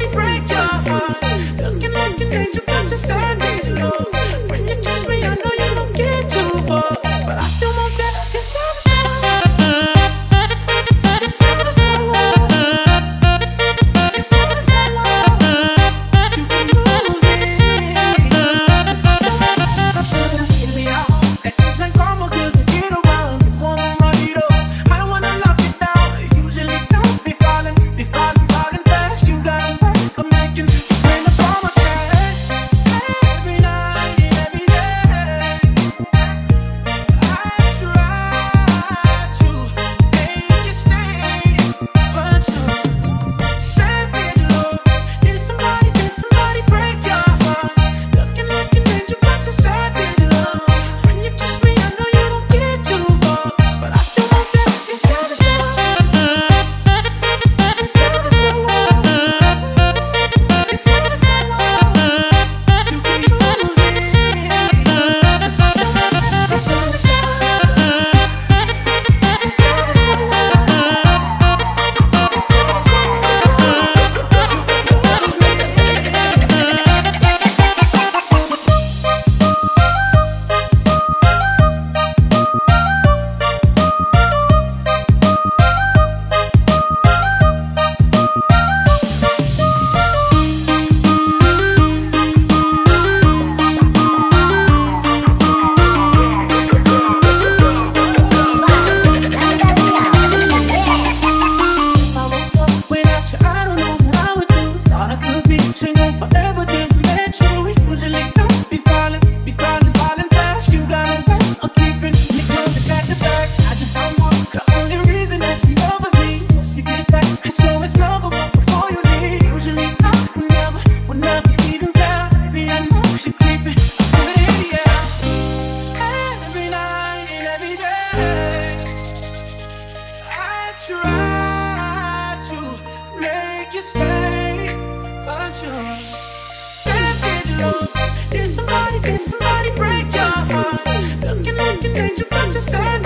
somebody break your heart. Looking like an angel, but you're savage love. When you kiss me, I know you don't get too far, but I still want that. It's savage love. It's savage love. It's savage love. You can lose it. Baby, I hope that this ain't karma, 'cause I get around. You wanna run it up, I wanna lock it down. Usually don't be falling fast. You got a way of making me spend up all my cash. Every night and every day, I try to make you stay, but you savage love. Did somebody break your heart? Looking like an angel, but you're savage love. When you kiss me, I know you don't get too far, but I still want that. It's savage love. It's savage love. It's savage love. You can lose it. It's savage love. It's savage love. It's savage without you, I don't know what I would do. Thought I could be single forever, then we met you. We usually don't be falling fast. You got a way of keeping me coming back to back. I just don't want the only reason that you love me was to get back at you. It's love before you leave. Usually I would never even down. Baby, I know you're creeping. I put it in the air. Every night and every day, I try to make you stay, but you're savage love. Did somebody break your heart? Looking like an angel, but you're savage.